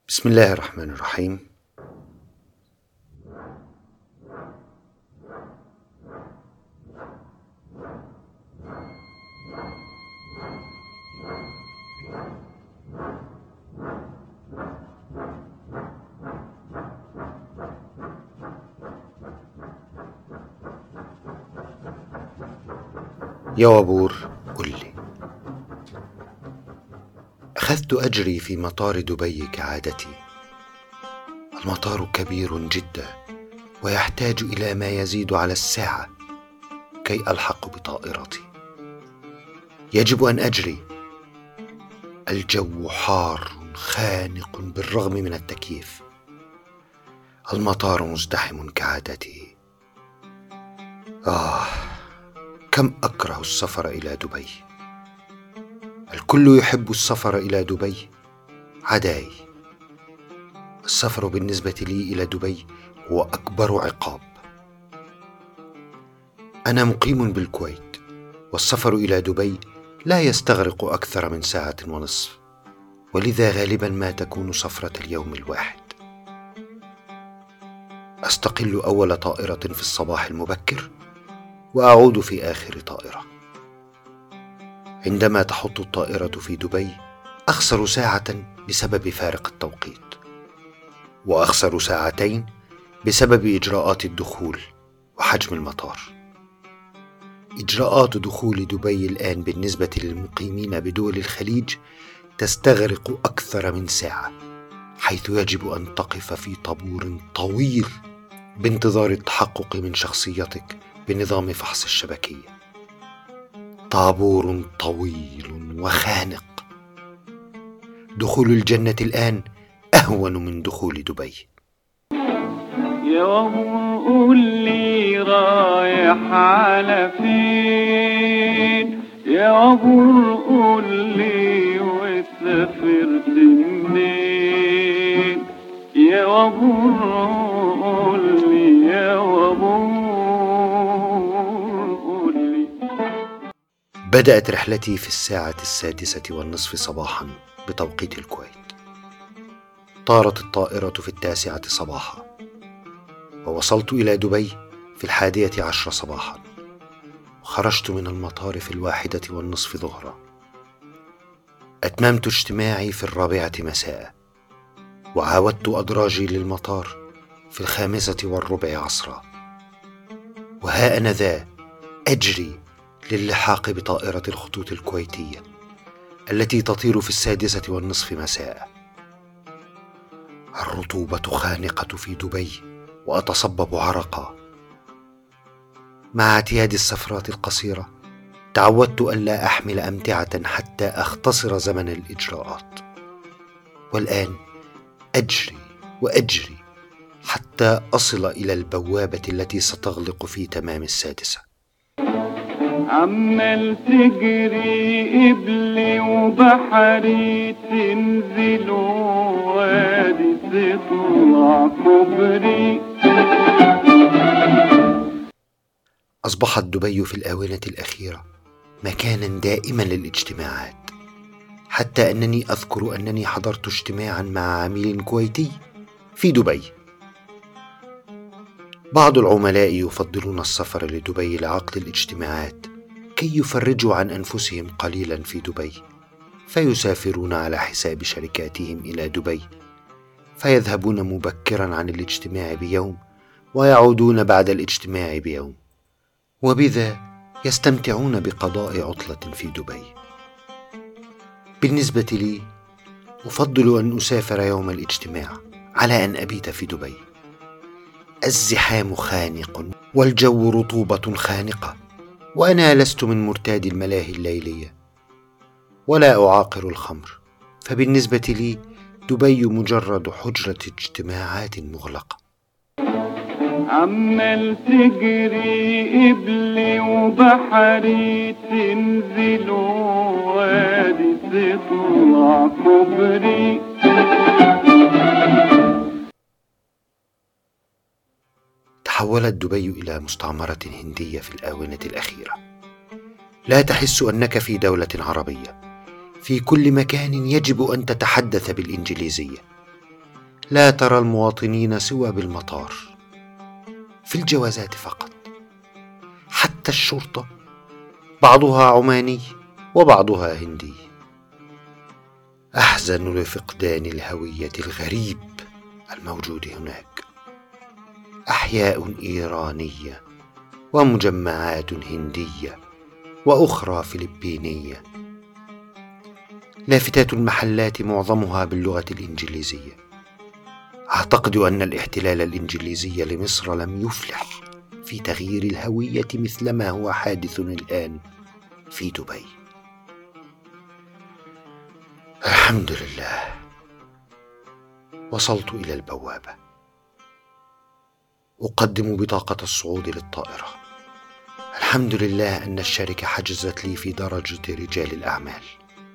بسم الله الرحمن الرحيم. يا وبور، قل لي. أخذت أجري في مطار دبي كعادتي. المطار كبير جدا ويحتاج إلى ما يزيد على الساعة كي ألحق بطائرتي. يجب أن أجري. الجو حار خانق بالرغم من التكييف. المطار مزدحم كعادته. كم أكره السفر إلى دبي. الكل يحب السفر إلى دبي عداي. السفر بالنسبة لي إلى دبي هو أكبر عقاب. أنا مقيم بالكويت، والسفر إلى دبي لا يستغرق أكثر من 1.5 ساعة، ولذا غالبا ما تكون سفرة اليوم الواحد. أستقل أول طائرة في الصباح المبكر وأعود في آخر طائرة. عندما تحط الطائرة في دبي أخسر ساعة بسبب فارق التوقيت، وأخسر 2 ساعات بسبب إجراءات الدخول وحجم المطار. إجراءات دخول دبي الآن بالنسبة للمقيمين بدول الخليج تستغرق أكثر من ساعة، حيث يجب أن تقف في طابور طويل بانتظار التحقق من شخصيتك بنظام فحص الشبكية. طابور طويل وخانق. دخول الجنة الآن أهون من دخول دبي. يا وهو قول لي رايح على فين، يا وهو قول لي وسافرت منين، يا وهو قول لي، يا وهو قول لي. بدأت رحلتي في 6:30 صباحا بتوقيت الكويت. طارت الطائرة في 9 صباحا، ووصلت إلى دبي في 11 صباحا، وخرجت من المطار في 1:20 ظهرا. أتممت اجتماعي في 4 مساء، وعاودت أدراجي للمطار في 5:15 عصرا. وها أنا ذا أجري للحاق بطائرة الخطوط الكويتية التي تطير في 6:30 مساء. الرطوبة خانقة في دبي وأتصبب عرقا. مع اعتياد السفرات القصيرة تعودت ألا أحمل أمتعة حتى أختصر زمن الإجراءات، والآن أجري وأجري حتى أصل إلى البوابة التي ستغلق في تمام 6. عمال تجري قبلي وبحري، تنزل وادي تطلع كوبري. أصبحت دبي في الآونة الأخيرة مكانا دائما للاجتماعات، حتى أنني أذكر أنني حضرت اجتماعا مع عميل كويتي في دبي. بعض العملاء يفضلون السفر لدبي لعقد الاجتماعات كي يفرجوا عن أنفسهم قليلا في دبي، فيسافرون على حساب شركاتهم إلى دبي، فيذهبون مبكرا عن الاجتماع بيوم ويعودون بعد الاجتماع بيوم، وبذا يستمتعون بقضاء عطلة في دبي. بالنسبة لي أفضل أن أسافر يوم الاجتماع على أن أبيت في دبي. الزحام خانق والجو رطوبة خانقة، وأنا لست من مرتادي الملاهي الليلية ولا أعاقر الخمر، فبالنسبة لي دبي مجرد حجرة اجتماعات مغلقة. عمال تجري قبلي وبحري، تنزل وادي تطلع كوبري. تحولت دبي إلى مستعمرة هندية في الآونة الأخيرة. لا تحس أنك في دولة عربية. في كل مكان يجب أن تتحدث بالإنجليزية. لا ترى المواطنين سوى بالمطار، في الجوازات فقط. حتى الشرطة بعضها عماني وبعضها هندي. أحزن لفقدان الهوية الغريب الموجود هناك. أحياء إيرانية ومجمعات هندية وأخرى فلبينية. لافتات المحلات معظمها باللغة الإنجليزية. أعتقد أن الاحتلال الإنجليزي لمصر لم يفلح في تغيير الهوية مثلما هو حادث الآن في دبي. الحمد لله، وصلت إلى البوابة. أقدم بطاقة الصعود للطائرة. الحمد لله أن الشركة حجزت لي في درجة رجال الأعمال.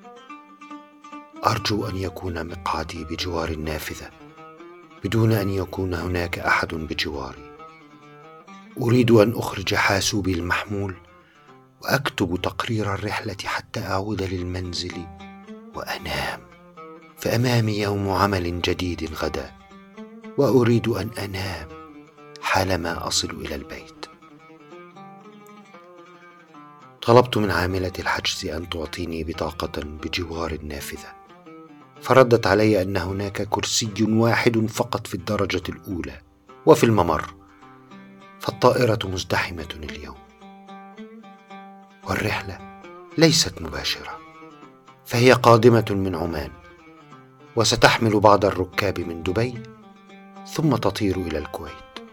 أرجو أن يكون مقعدي بجوار النافذة بدون أن يكون هناك أحد بجواري. أريد أن أخرج حاسوبي المحمول وأكتب تقرير الرحلة حتى أعود للمنزل وأنام، فأمامي يوم عمل جديد غدا، وأريد أن أنام حالما أصل إلى البيت. طلبت من عاملة الحجز أن تعطيني بطاقة بجوار النافذة، فردت علي أن هناك كرسي واحد فقط في الدرجة الأولى وفي الممر، فالطائرة مزدحمة اليوم. والرحلة ليست مباشرة، فهي قادمة من عمان، وستحمل بعض الركاب من دبي ثم تطير إلى الكويت.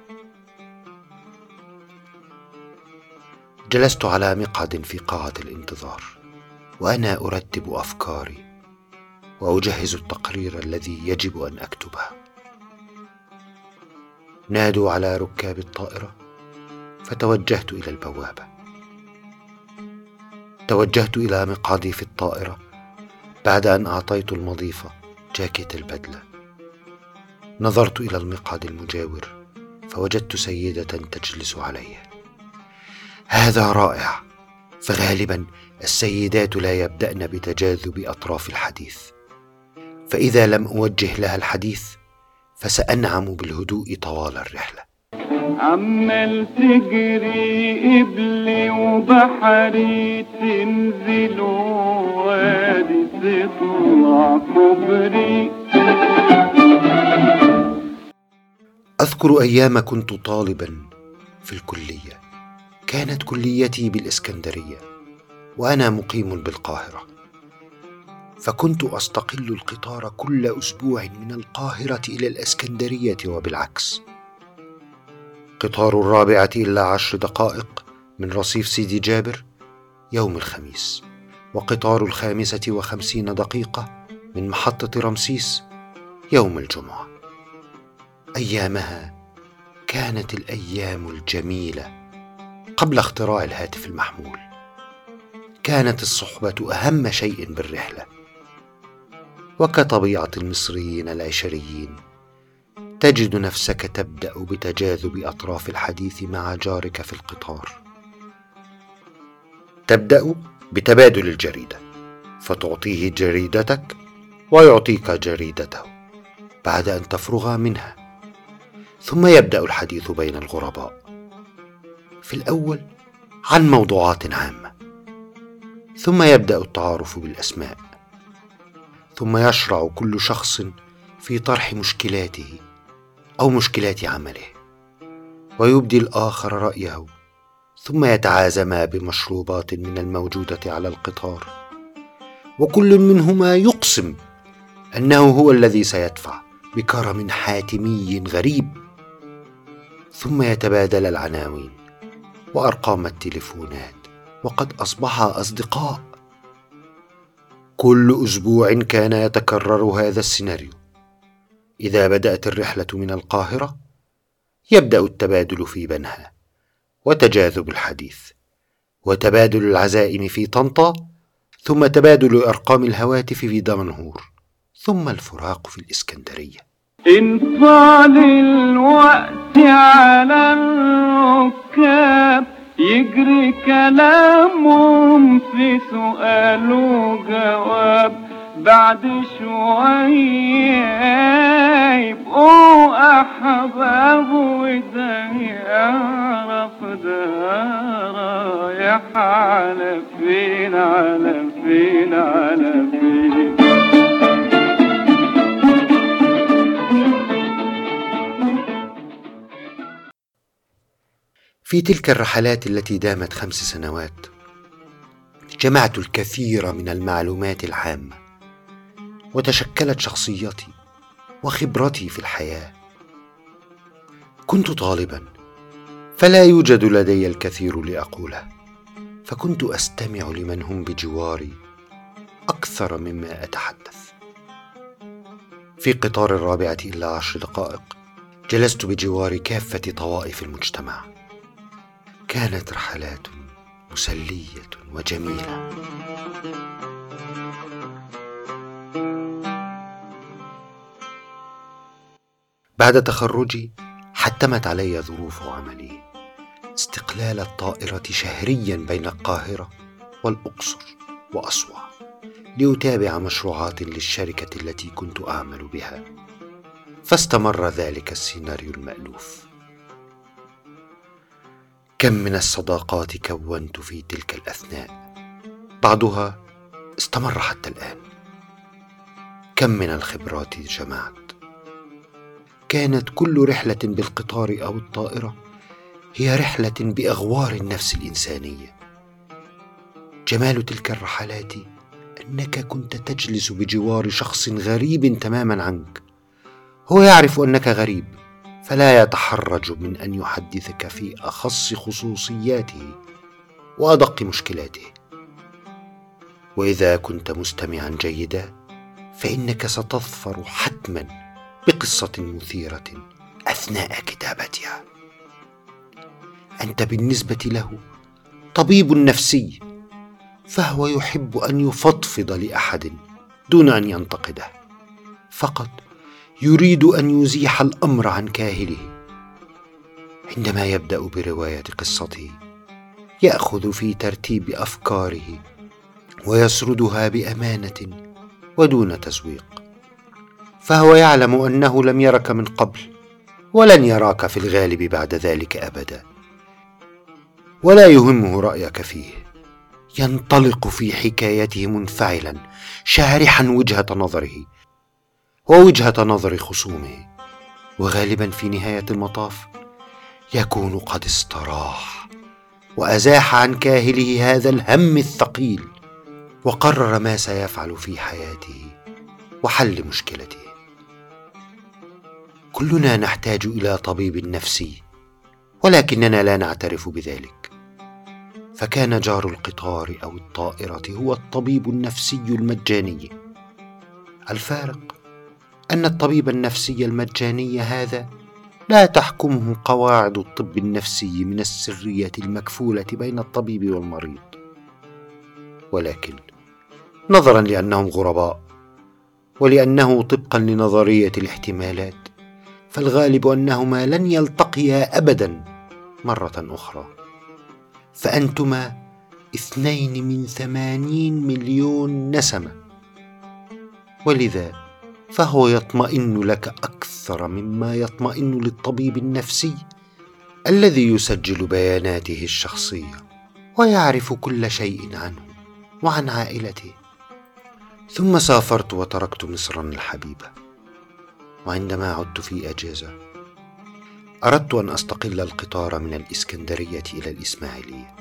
جلست على مقعد في قاعة الانتظار وأنا أرتب أفكاري وأجهز التقرير الذي يجب أن أكتبه. نادوا على ركاب الطائرة، فتوجهت إلى البوابة. توجهت إلى مقعدي في الطائرة بعد أن أعطيت المضيفة جاكيت البدلة. نظرت إلى المقعد المجاور فوجدت سيدة تجلس عليه. هذا رائع، فغالبا السيدات لا يبدأن بتجاذب أطراف الحديث، فإذا لم أوجه لها الحديث فسأنعم بالهدوء طوال الرحلة. عمال تجري قبلي وبحري، تنزل وادي تطلع كوبري. أذكر أيام كنت طالبا في الكلية. كانت كليتي بالإسكندرية وأنا مقيم بالقاهرة، فكنت أستقل القطار كل أسبوع من القاهرة إلى الإسكندرية وبالعكس. قطار 4:10 من رصيف سيدي جابر يوم الخميس، وقطار 5:50 من محطة رمسيس يوم الجمعة. أيامها كانت الأيام الجميلة قبل اختراع الهاتف المحمول. كانت الصحبة أهم شيء بالرحلة، وكطبيعة المصريين العشريين تجد نفسك تبدأ بتجاذب أطراف الحديث مع جارك في القطار. تبدأ بتبادل الجريدة، فتعطيه جريدتك ويعطيك جريدته بعد أن تفرغ منها، ثم يبدأ الحديث بين الغرباء، في الأول عن موضوعات عامة، ثم يبدأ التعارف بالأسماء، ثم يشرع كل شخص في طرح مشكلاته أو مشكلات عمله، ويبدي الآخر رأيه، ثم يتعازما بمشروبات من الموجودة على القطار، وكل منهما يقسم أنه هو الذي سيدفع بكرم حاتمي غريب، ثم يتبادل العناوين وأرقام التليفونات، وقد أصبحا أصدقاء. كل أسبوع كان يتكرر هذا السيناريو. إذا بدأت الرحلة من القاهرة يبدأ التبادل في بنها، وتجاذب الحديث، وتبادل العزائم في طنطا، ثم تبادل أرقام الهواتف في دمنهور، ثم الفراق في الإسكندرية. انطال الوقت على الركاب، يجري كلامهم في سؤال وجواب، بعد شوية يبقوا على فين على فين على فين. في تلك الرحلات التي دامت 5 سنوات جمعت الكثير من المعلومات العامة، وتشكلت شخصيتي وخبرتي في الحياة. كنت طالبا، فلا يوجد لدي الكثير لأقوله، فكنت أستمع لمن هم بجواري أكثر مما أتحدث. في قطار 4:45 جلست بجوار كافة طوائف المجتمع. كانت رحلات مسلية وجميلة. بعد تخرجي حتمت علي ظروف عملي استقلال الطائرة شهريا بين القاهرة والأقصر وأسوان لأتابع مشروعات للشركة التي كنت أعمل بها. فاستمر ذلك السيناريو المألوف. كم من الصداقات كونت في تلك الأثناء، بعضها استمر حتى الآن. كم من الخبرات جمعت. كانت كل رحلة بالقطار أو الطائرة هي رحلة بأغوار النفس الإنسانية. جمال تلك الرحلات أنك كنت تجلس بجوار شخص غريب تماما عنك. هو يعرف أنك غريب، فلا يتحرج من أن يحدثك في أخص خصوصياته وأدق مشكلاته. وإذا كنت مستمعا جيدا فإنك ستظفر حتما بقصة مثيرة أثناء كتابتها. أنت بالنسبة له طبيب نفسي، فهو يحب أن يفضفض لأحد دون أن ينتقده، فقط يريد أن يزيح الأمر عن كاهله. عندما يبدأ برواية قصته يأخذ في ترتيب أفكاره ويسردها بأمانة ودون تزويق، فهو يعلم أنه لم يرك من قبل ولن يراك في الغالب بعد ذلك أبدا، ولا يهمه رأيك فيه. ينطلق في حكايته منفعلا شارحا وجهة نظره ووجهة نظر خصومه، وغالبا في نهاية المطاف يكون قد استراح وأزاح عن كاهله هذا الهم الثقيل، وقرر ما سيفعل في حياته وحل مشكلته. كلنا نحتاج إلى طبيب نفسي، ولكننا لا نعترف بذلك. فكان جار القطار أو الطائرة هو الطبيب النفسي المجاني. الفارق أن الطبيب النفسي المجاني هذا لا تحكمه قواعد الطب النفسي من السرية المكفولة بين الطبيب والمريض، ولكن نظرا لأنهم غرباء ولأنه طبقا لنظرية الاحتمالات فالغالب أنهما لن يلتقيا أبدا مرة أخرى. فأنتما 2 من 80 مليون نسمة، ولذا فهو يطمئن لك أكثر مما يطمئن للطبيب النفسي الذي يسجل بياناته الشخصية ويعرف كل شيء عنه وعن عائلته. ثم سافرت وتركت مصرا الحبيبة، وعندما عدت في أجازة أردت أن أستقل القطار من الإسكندرية إلى الإسماعيلية،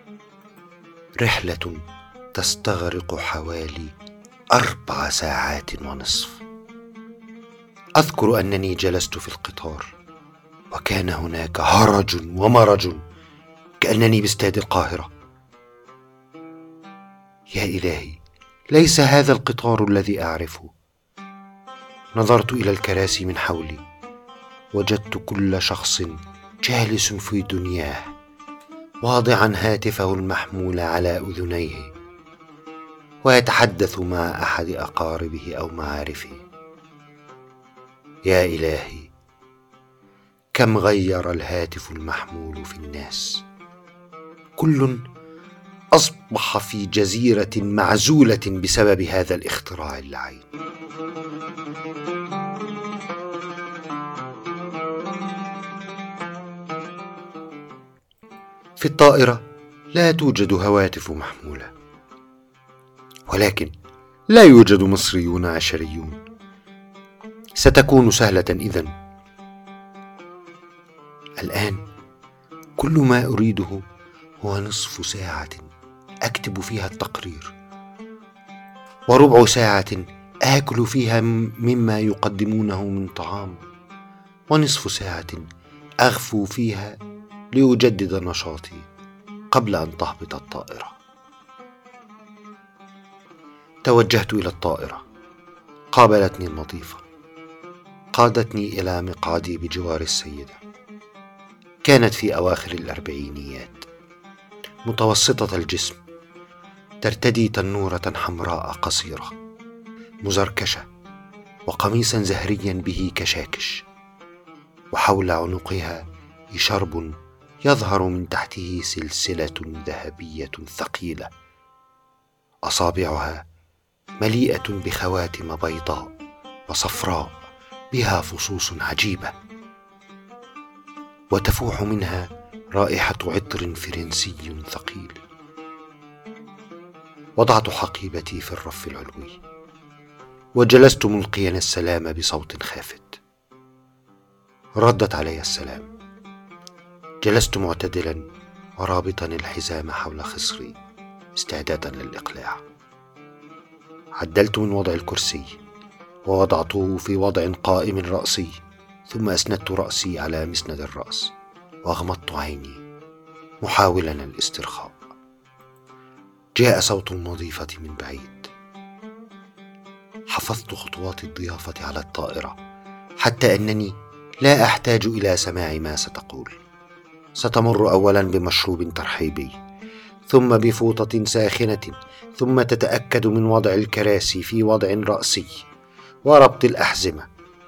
رحلة تستغرق حوالي 4 ساعات ونصف. أذكر أنني جلست في القطار وكان هناك هرج ومرج كأنني باستاد القاهرة. يا إلهي، ليس هذا القطار الذي أعرفه. نظرت إلى الكراسي من حولي، وجدت كل شخص جالس في دنياه واضعا هاتفه المحمول على أذنيه ويتحدث مع أحد أقاربه أو معارفه. يا إلهي، كم غير الهاتف المحمول في الناس. كل أصبح في جزيرة معزولة بسبب هذا الاختراع اللعين. في الطائرة لا توجد هواتف محمولة، ولكن لا يوجد مصريون عشريون. ستكون سهلة إذن. الآن كل ما أريده هو نصف ساعة أكتب فيها التقرير، وربع ساعة آكل فيها مما يقدمونه من طعام، ونصف ساعة أغفو فيها لأجدد نشاطي قبل أن تهبط الطائرة. توجهت إلى الطائرة. قابلتني المضيفة، قادتني إلى مقعدي بجوار السيدة. كانت في أواخر الأربعينيات، متوسطة الجسم، ترتدي تنورة حمراء قصيرة مزركشة وقميصا زهريا به كشاكش، وحول عنقها شرب يظهر من تحته سلسلة ذهبية ثقيلة، أصابعها مليئة بخواتم بيضاء وصفراء بها فصوص عجيبة، وتفوح منها رائحة عطر فرنسي ثقيل. وضعت حقيبتي في الرف العلوي، وجلست ملقيا السلام بصوت خافت. ردت علي السلام. جلست معتدلا ورابطا الحزام حول خصري استعدادا للإقلاع. عدلت من وضع الكرسي ووضعته في وضع قائم رأسي، ثم أسندت رأسي على مسند الرأس وأغمضت عيني محاولا الاسترخاء. جاء صوت المضيفة من بعيد. حفظت خطوات الضيافة على الطائرة حتى أنني لا أحتاج إلى سماع ما ستقول. ستمر أولا بمشروب ترحيبي، ثم بفوطة ساخنة، ثم تتأكد من وضع الكراسي في وضع رأسي وربط الأحزمة.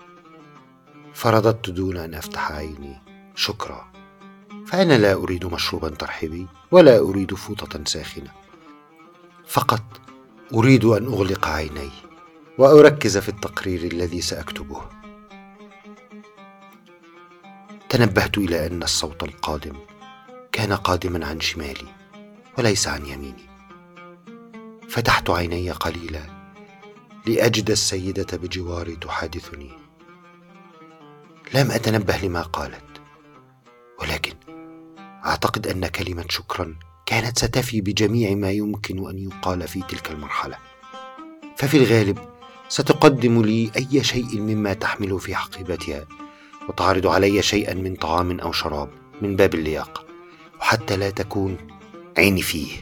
فرددت دون أن أفتح عيني: شكرا، فأنا لا أريد مشروبا ترحيبي ولا أريد فوطة ساخنة، فقط أريد أن أغلق عيني وأركز في التقرير الذي سأكتبه. تنبهت إلى أن الصوت القادم كان قادما عن شمالي وليس عن يميني. فتحت عيني قليلا لأجد السيدة بجواري تحادثني. لم أتنبه لما قالت، ولكن أعتقد أن كلمة شكرا كانت ستفي بجميع ما يمكن أن يقال في تلك المرحلة، ففي الغالب ستقدم لي أي شيء مما تحمل في حقيبتها، وتعرض علي شيئا من طعام أو شراب من باب اللياقة، وحتى لا تكون عيني فيه.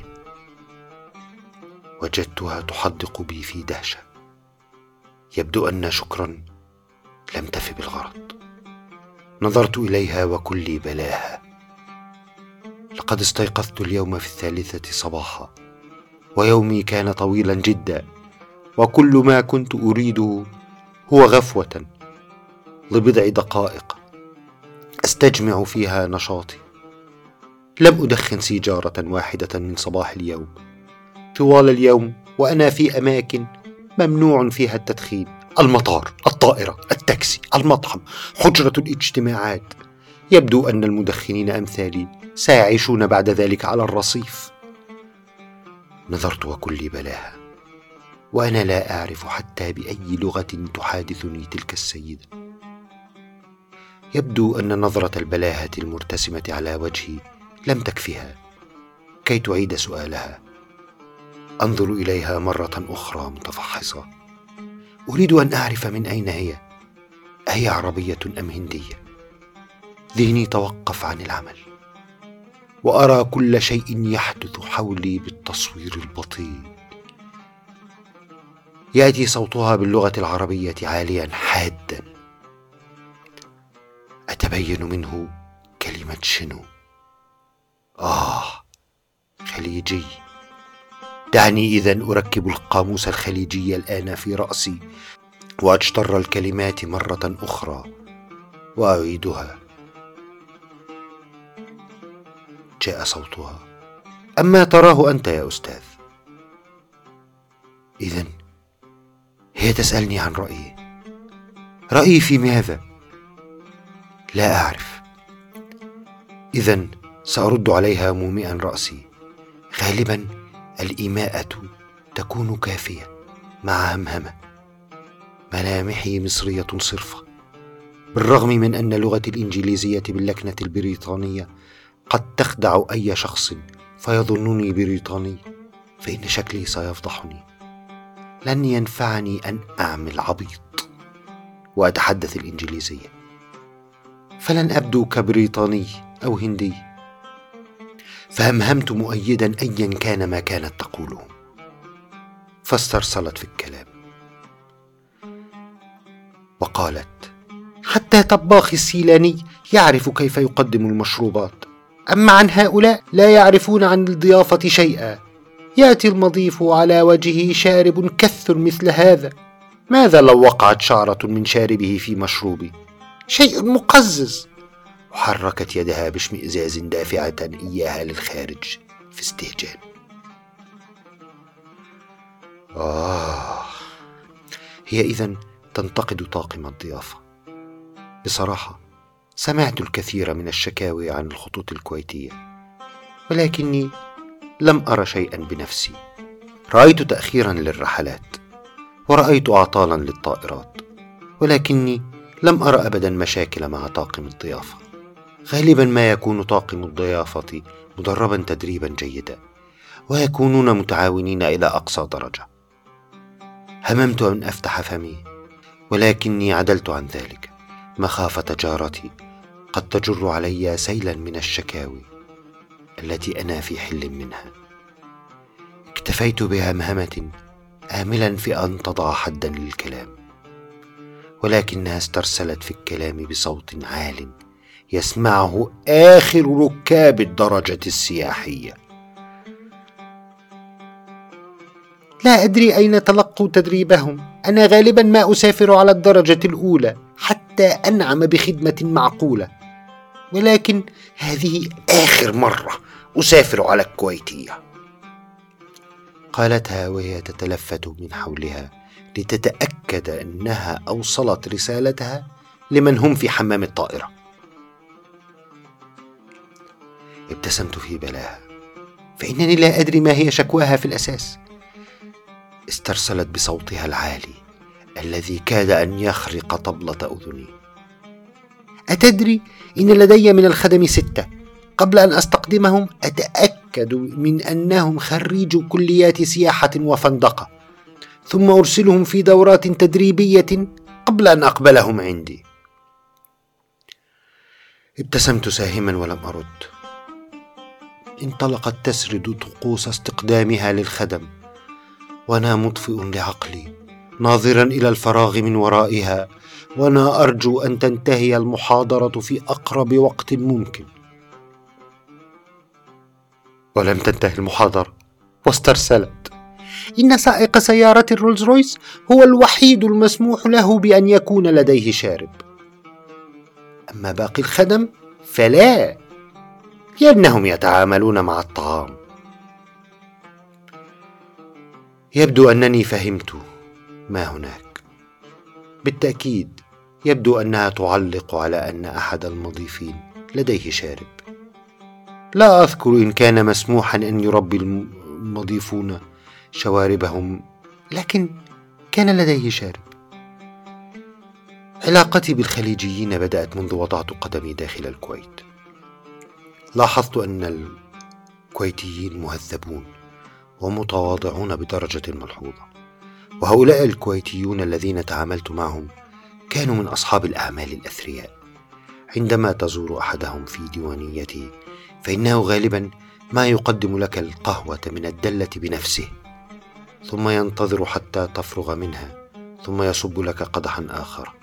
وجدتها تحدق بي في دهشة. يبدو أن شكرا لم تف بالغرض. نظرت إليها وكلي بلاها. لقد استيقظت اليوم في 3 صباحا، ويومي كان طويلا جدا، وكل ما كنت أريده هو غفوة لبضع دقائق أستجمع فيها نشاطي. لم أدخن سيجارة واحدة من صباح اليوم. طوال اليوم وأنا في أماكن ممنوع فيها التدخين: المطار، الطائرة، التاكسي، المطعم، حجرة الاجتماعات. يبدو أن المدخنين أمثالي سيعيشون بعد ذلك على الرصيف. نظرت وكلي بلاها، وأنا لا أعرف حتى بأي لغة تحادثني تلك السيدة. يبدو أن نظرة البلاهة المرتسمة على وجهي لم تكفها كي تعيد سؤالها. أنظر إليها مرة أخرى متفحصة. أريد أن أعرف من أين هي، أهي عربية أم هندية؟ ذهني توقف عن العمل، وأرى كل شيء يحدث حولي بالتصوير البطيء. يأتي صوتها باللغة العربية عاليا حادا. أتبين منه كلمة شنو. خليجي. دعني إذن أركب القاموس الخليجي الآن في رأسي وأجتر الكلمات مرة أخرى وأعيدها. جاء صوتها: أما تراه أنت يا أستاذ؟ إذن هي تسألني عن رأيي. رأيي في ماذا؟ لا أعرف. إذن سأرد عليها مومئا رأسي: غالبا الإيماءة تكون كافية مع همهمة. ملامحي مصرية صرفة، بالرغم من أن لغتي الإنجليزية باللكنة البريطانية قد تخدع أي شخص فيظنني بريطاني، فإن شكلي سيفضحني. لن ينفعني أن أعمل عبيط وأتحدث الإنجليزية، فلن أبدو كبريطاني أو هندي. فهمهمت مؤيدا أيا كان ما كانت تقوله، فاسترسلت في الكلام وقالت: حتى طباخ السيلاني يعرف كيف يقدم المشروبات، أما عن هؤلاء لا يعرفون عن الضيافة شيئا. يأتي المضيف على وجهه شارب كث مثل هذا، ماذا لو وقعت شعرة من شاربه في مشروبي؟ شيء مقزز. وحركت يدها باشمئزاز دافعة إياها للخارج في استهجان. هي إذن تنتقد طاقم الضيافة. بصراحة سمعت الكثير من الشكاوي عن الخطوط الكويتية، ولكني لم أرى شيئا بنفسي. رأيت تأخيرا للرحلات، ورأيت أعطالا للطائرات، ولكني لم أرى أبدا مشاكل مع طاقم الضيافة. غالبا ما يكون طاقم الضيافة مدربا تدريبا جيدا، ويكونون متعاونين إلى أقصى درجة. هممت أن أفتح فمي، ولكني عدلت عن ذلك مخافة جارتي قد تجر علي سيلا من الشكاوي التي أنا في حل منها. اكتفيت بهمهمة آملا في أن تضع حدا للكلام، ولكنها استرسلت في الكلام بصوت عال يسمعه آخر ركاب الدرجة السياحية. لا أدري أين تلقوا تدريبهم. أنا غالبا ما أسافر على الدرجة الأولى حتى أنعم بخدمة معقولة، ولكن هذه آخر مرة أسافر على الكويتية، قالتها وهي تتلفت من حولها لتتأكد أنها أوصلت رسالتها لمن هم في حمام الطائرة. ابتسمت في بلاها، فإنني لا أدري ما هي شكواها في الأساس. استرسلت بصوتها العالي الذي كاد أن يخرق طبلة أذني: أتدري إن لدي من الخدم 6. قبل أن أستقدمهم أتأكد من أنهم خريج كليات سياحة وفندقة، ثم أرسلهم في دورات تدريبية قبل أن أقبلهم عندي. ابتسمت ساهما ولم أرد. انطلقت تسرد طقوس استقدامها للخدم، وأنا مطفئ لعقلي ناظرا إلى الفراغ من ورائها، وأنا أرجو أن تنتهي المحاضرة في أقرب وقت ممكن. ولم تنتهي المحاضرة، واسترسلت: إن سائق سيارة الرولز رويس هو الوحيد المسموح له بأن يكون لديه شارب، أما باقي الخدم فلا، لأنهم يتعاملون مع الطعام. يبدو أنني فهمت ما هناك. بالتأكيد يبدو أنها تعلق على أن أحد المضيفين لديه شارب. لا أذكر إن كان مسموحا أن يربي المضيفون شواربهم، لكن كان لديه شارب. علاقتي بالخليجيين بدأت منذ وضعت قدمي داخل الكويت. لاحظت أن الكويتيين مهذبون ومتواضعون بدرجة ملحوظة، وهؤلاء الكويتيون الذين تعاملت معهم كانوا من أصحاب الأعمال الأثرياء. عندما تزور أحدهم في ديوانيته فإنه غالبا ما يقدم لك القهوة من الدلة بنفسه، ثم ينتظر حتى تفرغ منها، ثم يصب لك قدحا آخر.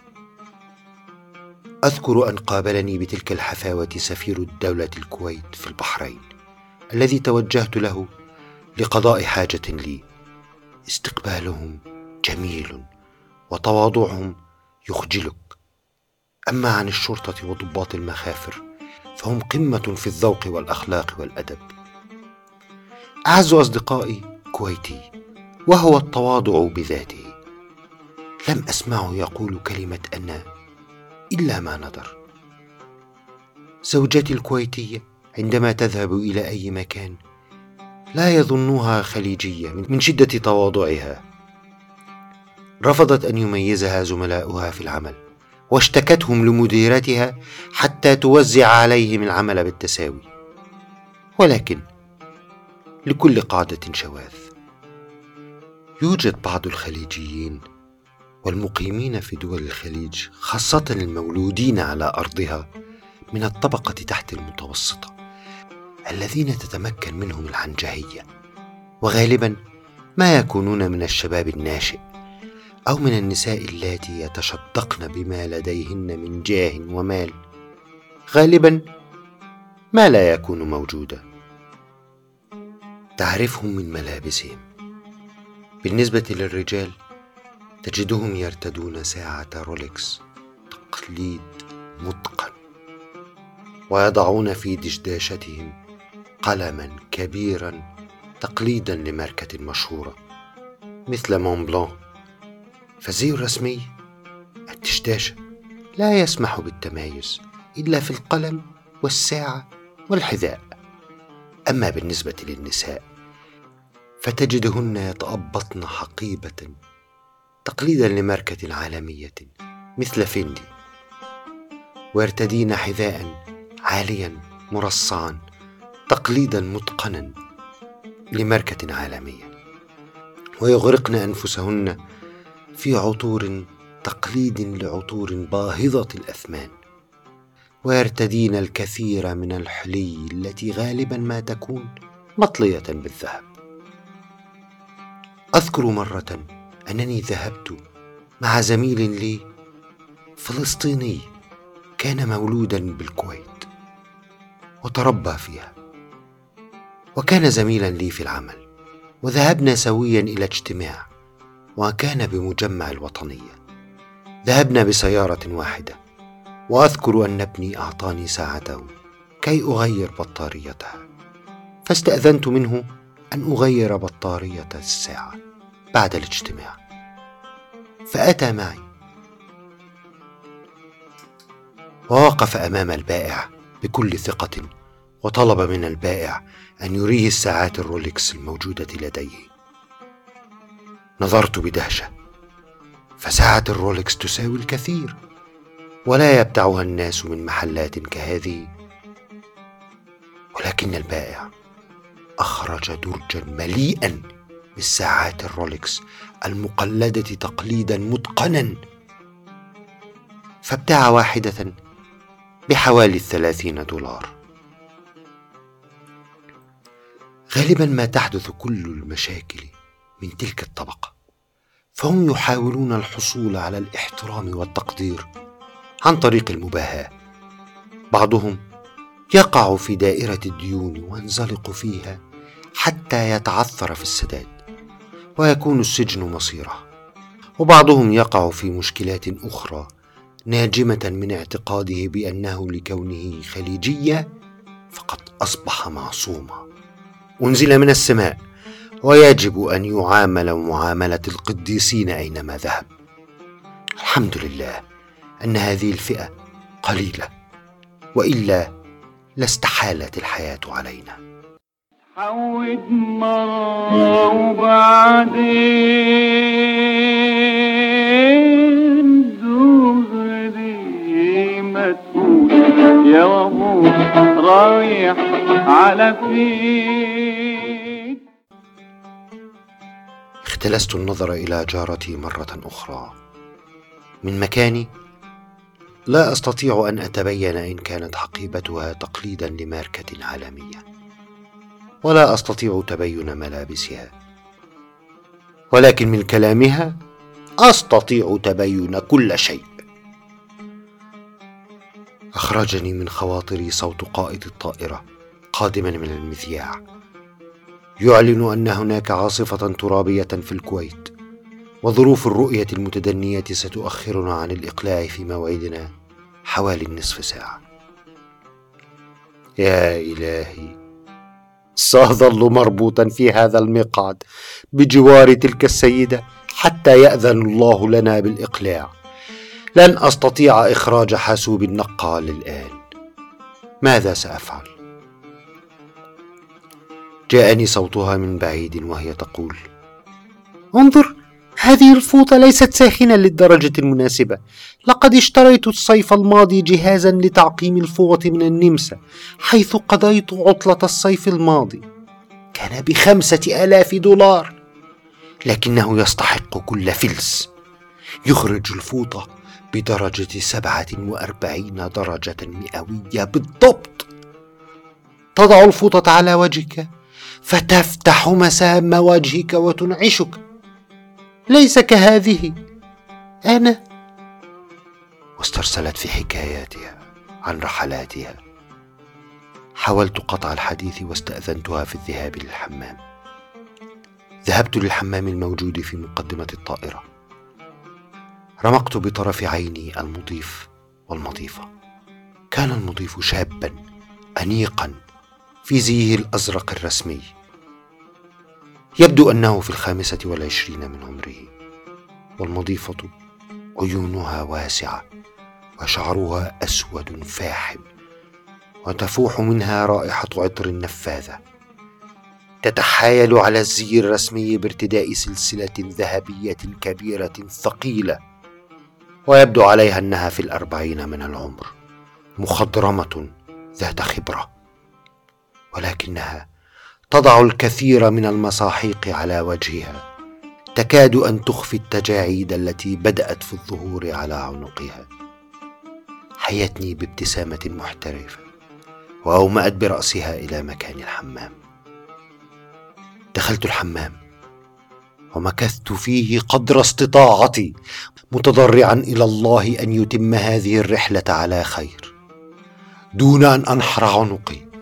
أذكر أن قابلني بتلك الحفاوة سفير الدولة الكويت في البحرين، الذي توجهت له لقضاء حاجة لي. استقبالهم جميل وتواضعهم يخجلك. أما عن الشرطة وضباط المخافر فهم قمة في الذوق والأخلاق والأدب. أعز أصدقائي كويتي، وهو التواضع بذاته. لم أسمعه يقول كلمة أنا إلا ما ندر. زوجتي الكويتية عندما تذهب إلى أي مكان لا يظنوها خليجية من شدة تواضعها. رفضت أن يميزها زملاؤها في العمل، واشتكتهم لمديرتها حتى توزع عليهم العمل بالتساوي. ولكن لكل قاعدة شواذ. يوجد بعض الخليجيين والمقيمين في دول الخليج، خاصة المولودين على أرضها، من الطبقة تحت المتوسطة، الذين تتمكن منهم العنجهية، وغالبا ما يكونون من الشباب الناشئ أو من النساء اللاتي يتشدقن بما لديهن من جاه ومال، غالبا ما لا يكون موجودا. تعرفهم من ملابسهم. بالنسبة للرجال تجدهم يرتدون ساعة رولكس تقليد متقن، ويضعون في دشداشتهم قلما كبيرا تقليدا لماركة مشهورة مثل مون بلان. فالزي الرسمي الدشداشة لا يسمح بالتمايز إلا في القلم والساعة والحذاء. أما بالنسبة للنساء فتجدهن يتأبطن حقيبة تقليدا لماركة عالمية مثل فيندي، ويرتدين حذاء عاليا مرصعا تقليدا متقنا لماركة عالمية، ويغرقن أنفسهن في عطور تقليد لعطور باهظة الأثمان، ويرتدين الكثير من الحلي التي غالبا ما تكون مطلية بالذهب. أذكر مرة أنني ذهبت مع زميل لي فلسطيني كان مولودا بالكويت وتربى فيها، وكان زميلا لي في العمل، وذهبنا سويا إلى اجتماع، وكان بمجمع الوطنية. ذهبنا بسيارة واحدة، وأذكر أن ابني أعطاني ساعته كي أغير بطاريتها، فاستأذنت منه أن أغير بطارية الساعة بعد الاجتماع، فأتى معي ووقف أمام البائع بكل ثقة، وطلب من البائع أن يريه الساعات الرولكس الموجودة لديه. نظرت بدهشة، فساعة الرولكس تساوي الكثير، ولا يبتعها الناس من محلات كهذه. ولكن البائع أخرج درجا مليئا بالساعات الرولكس المقلدة تقليدا متقنا، فابتاع واحدة بحوالي 30 دولار. غالبا ما تحدث كل المشاكل من تلك الطبقة، فهم يحاولون الحصول على الاحترام والتقدير عن طريق المباهاة. بعضهم يقع في دائرة الديون وينزلق فيها حتى يتعثر في السداد ويكون السجن مصيره، وبعضهم يقع في مشكلات أخرى ناجمة من اعتقاده بأنه لكونه خليجيا فقد أصبح معصوما أنزل من السماء، ويجب أن يعامل معاملة القديسين أينما ذهب. الحمد لله أن هذه الفئة قليلة، وإلا لاستحالت الحياة علينا. حود مرة وبعدين دغري ما تقول يا وابو رايح على فين. اختلست النظر إلى جارتي مرة أخرى. من مكاني لا أستطيع أن أتبين إن كانت حقيبتها تقليدا لماركة عالمية، ولا أستطيع تبين ملابسها، ولكن من كلامها أستطيع تبين كل شيء. أخرجني من خواطري صوت قائد الطائرة قادما من المذياع يعلن أن هناك عاصفة ترابية في الكويت، وظروف الرؤية المتدنية ستؤخرنا عن الإقلاع في موعدنا حوالي النصف ساعة. يا إلهي، سأظل مربوطا في هذا المقعد بجوار تلك السيدة حتى يأذن الله لنا بالإقلاع. لن أستطيع إخراج حاسوب النقال الآن. ماذا سأفعل؟ جاءني صوتها من بعيد وهي تقول: انظر، هذه الفوطة ليست ساخنة للدرجة المناسبة. لقد اشتريت الصيف الماضي جهازا لتعقيم الفوط من النمسا، حيث قضيت عطلة الصيف الماضي. كان ب5,000 دولار، لكنه يستحق كل فلس. يخرج الفوطة بدرجة 47 درجة مئوية بالضبط. تضع الفوطة على وجهك فتفتح مسام وجهك وتنعشك. ليس كهذه أنا. واسترسلت في حكاياتها عن رحلاتها. حاولت قطع الحديث واستأذنتها في الذهاب للحمام. ذهبت للحمام الموجود في مقدمة الطائرة. رمقت بطرف عيني المضيف والمضيفة. كان المضيف شابا أنيقا في زيه الأزرق الرسمي، يبدو أنه في 25 من عمره، والمضيفة عيونها واسعة وشعرها أسود فاحم، وتفوح منها رائحة عطر نفاذة، تتحايل على الزي الرسمي بارتداء سلسلة ذهبية كبيرة ثقيلة، ويبدو عليها أنها في 40 من العمر، مخضرمة ذات خبرة، ولكنها تضع الكثير من المساحيق على وجهها، تكاد أن تخفي التجاعيد التي بدأت في الظهور على عنقها. حيتني بابتسامة محترفة وأومأت برأسها إلى مكان الحمام. دخلت الحمام ومكثت فيه قدر استطاعتي، متضرعا إلى الله أن يتم هذه الرحلة على خير دون أن أنحر عنقي.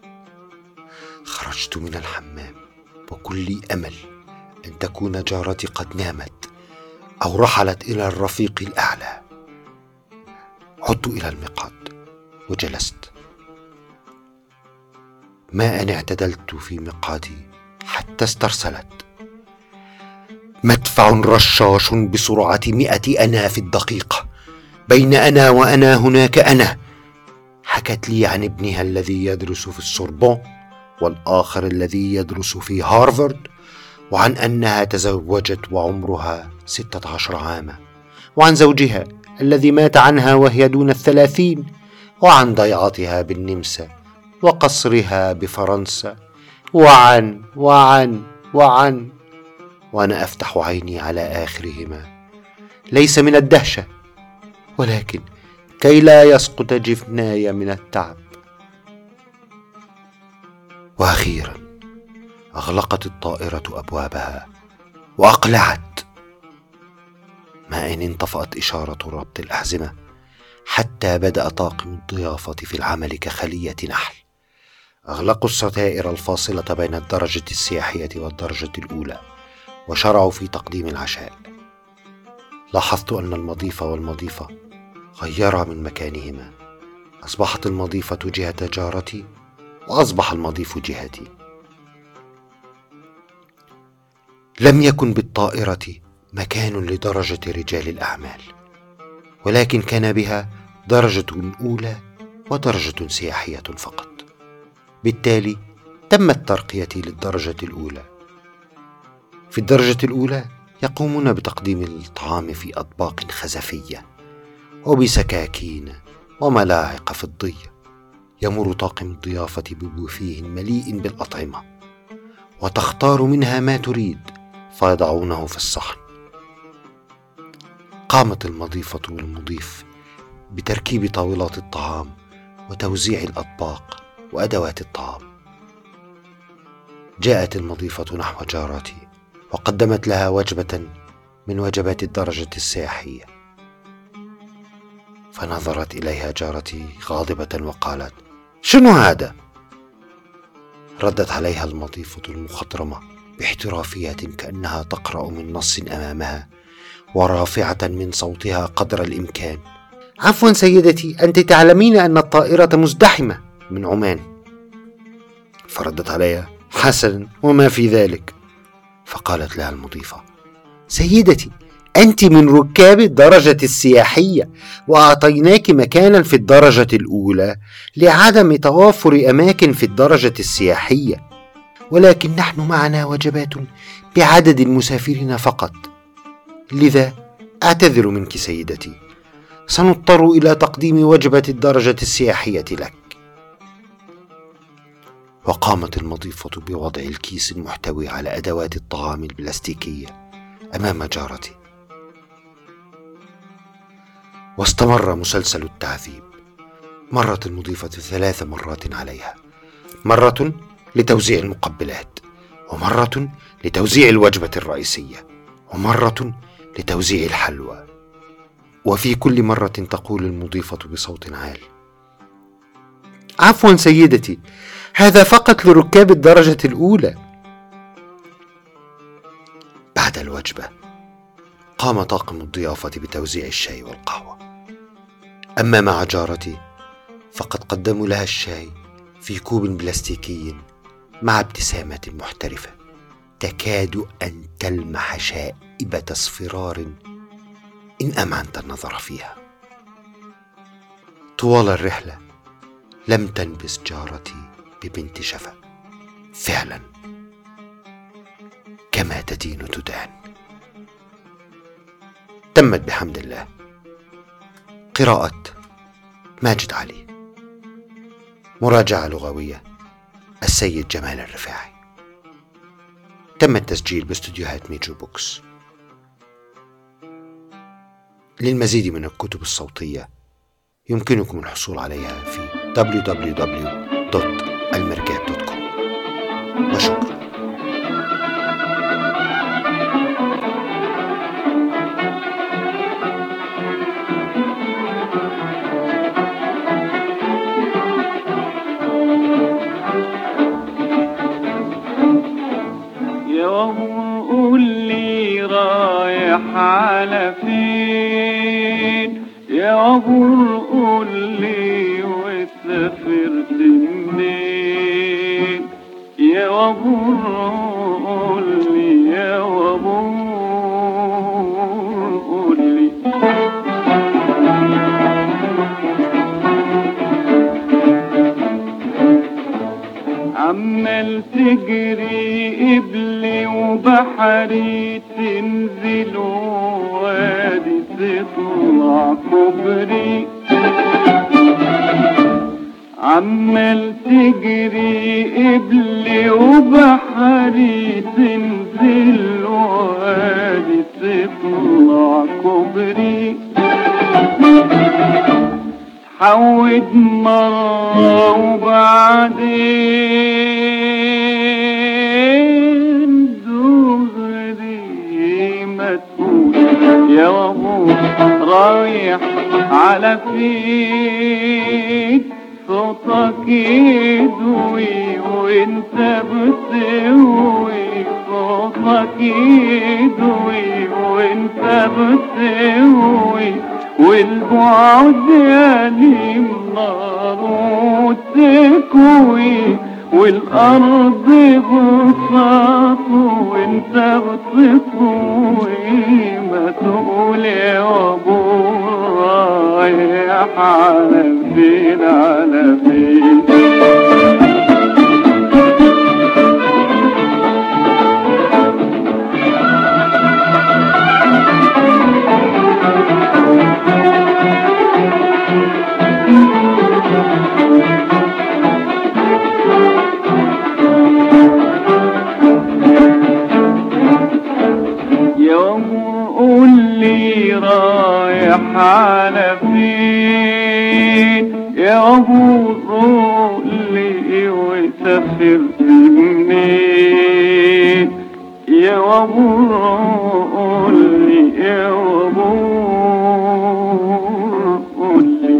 خرجت من الحمام وكل أمل أن تكون جارتي قد نامت أو رحلت إلى الرفيق الأعلى. عدت إلى المقعد وجلست. ما أن اعتدلت في مقعدي حتى استرسلت. مدفع رشاش بسرعة 100 أنا في الدقيقة. بين أنا وأنا هناك أنا. حكت لي عن ابنها الذي يدرس في السوربون، والآخر الذي يدرس في هارفارد، وعن أنها تزوجت وعمرها 16 عاما، وعن زوجها الذي مات عنها وهي دون 30، وعن ضيعتها بالنمسا وقصرها بفرنسا، وعن وأنا أفتح عيني على آخرهما، ليس من الدهشة ولكن كي لا يسقط جفناي من التعب. وأخيرا أغلقت الطائرة أبوابها وأقلعت. ما إن انطفأت إشارة ربط الأحزمة حتى بدأ طاقم الضيافة في العمل كخلية نحل. أغلقوا الستائر الفاصلة بين الدرجة السياحية والدرجة الأولى وشرعوا في تقديم العشاء. لاحظت أن المضيف والمضيفة غيرا من مكانهما. أصبحت المضيفة جهة جارتي وأصبح المضيف جهتي. لم يكن بالطائرة مكان لدرجة رجال الأعمال، ولكن كان بها درجة أولى ودرجة سياحية فقط. بالتالي تمت ترقيتي للدرجة الأولى. في الدرجة الأولى يقومون بتقديم الطعام في أطباق خزفية وبسكاكين وملاعق فضية. يمر طاقم الضيافة ببوفيه مليء بالأطعمة، وتختار منها ما تريد فيضعونه في الصحن. قامت المضيفة والمضيف بتركيب طاولات الطعام وتوزيع الأطباق وأدوات الطعام. جاءت المضيفة نحو جارتي وقدمت لها وجبة من وجبات الدرجة السياحية، فنظرت إليها جارتي غاضبة وقالت: شنو هذا؟ ردت عليها المضيفة المخضرمة باحترافية كأنها تقرأ من نص أمامها، ورافعة من صوتها قدر الإمكان: عفوا سيدتي، أنت تعلمين أن الطائرة مزدحمة من عمان. فردت عليها: حسنا، وما في ذلك. فقالت لها المضيفة: سيدتي، أنت من ركاب الدرجة السياحية، وأعطيناك مكانا في الدرجة الأولى لعدم توافر أماكن في الدرجة السياحية، ولكن نحن معنا وجبات بعدد المسافرين فقط، لذا أعتذر منك سيدتي، سنضطر إلى تقديم وجبة الدرجة السياحية لك. وقامت المضيفة بوضع الكيس المحتوي على أدوات الطعام البلاستيكية أمام جارتي. واستمر مسلسل التعذيب. مرت المضيفة 3 مرات عليها، مرة لتوزيع المقبلات، ومرة لتوزيع الوجبة الرئيسية، ومرة لتوزيع الحلوى. وفي كل مرة تقول المضيفة بصوت عال: عفوا سيدتي، هذا فقط لركاب الدرجة الأولى. بعد الوجبة قام طاقم الضيافة بتوزيع الشاي والقهوة. أما مع جارتي فقد قدموا لها الشاي في كوب بلاستيكي مع ابتسامة محترفة تكاد أن تلمح شائبة اصفرار إن أمعنت النظر فيها. طوال الرحلة لم تنبس جارتي ببنت شفا، فعلا كما تدين تدان. تمت بحمد الله. قراءة ماجد علي. مراجعة لغوية السيد جمال الرفاعي. تم التسجيل باستديوهات ميجو بوكس. للمزيد من الكتب الصوتية يمكنكم الحصول عليها في www.almirgab.com. وشكرا. قول لي رايح على فين يا عبور، قول لي وسافرت منين يا عبور، قول لي يا عبور، قول لي. عمال تجري قبلي وبحري، تنزل وادي تطلع كوبري. عمال تجري قبلي وبحري، تنزل وادي تطلع كوبري. حود مرة وبعدين دغري ما تقول يا عبور رايح على فين. صوتك يدوي وانت بتسوي، صوتك يدوي وانت بتسوي، والبعد يليم نار وتكوي، والأرض بساط وانت بتطوي. ما تقول يا عبور رايح على فين على فين. قول لي رايح على فين يا عبور، قول لي وسافرت منين يا عبور، قول لي يا عبور، قول لي.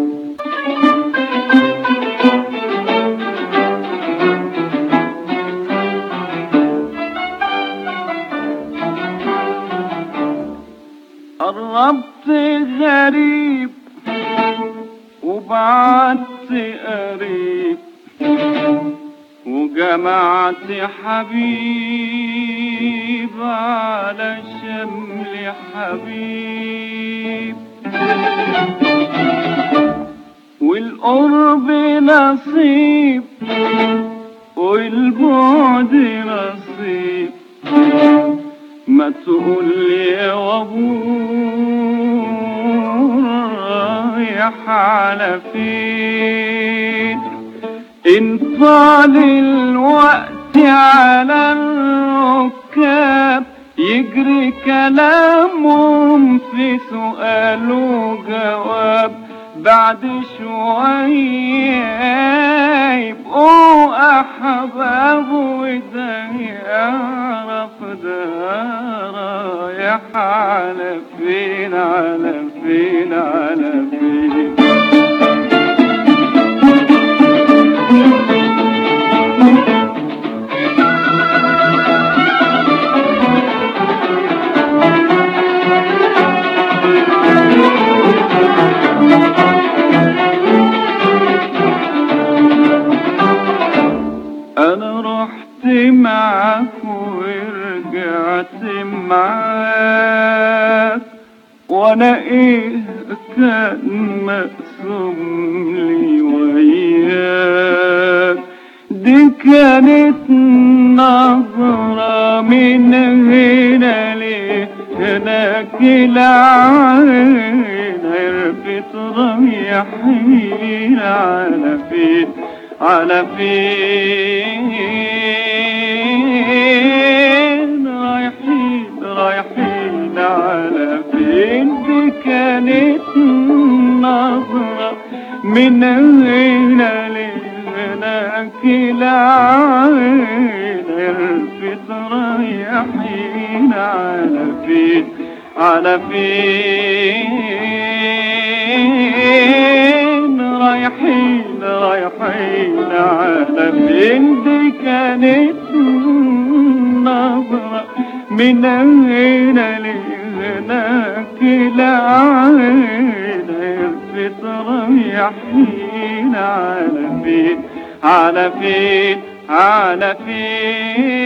قربت غريب وبعدت قريب، وجمعت حبيب على شمل حبيب. والقرب نصيب والبعد نصيب. ما تقول لي يا وابور رايح على فين؟ إن طال الوقت على الركاب يجري كلامهم في سؤال وجواب، بعد شوية يبقوا أحباب وده يعرف ده رايح على فين على فين على فين. أنا رحت معاك ورجعت معاك، وأنا إيه كان مقسوم لي وياك؟ دي كانت نظرة من هنا لهناك، العين عرفت رايحين على فين على فين، رايحين على فين. دي كانت نظرة من هنا لهناك، العين عرفت رايحين على فين على فين، رايحين على فين. دي كانت نظرة من هنا لهناك، العين عرفت رايحين على فين على فين على فين.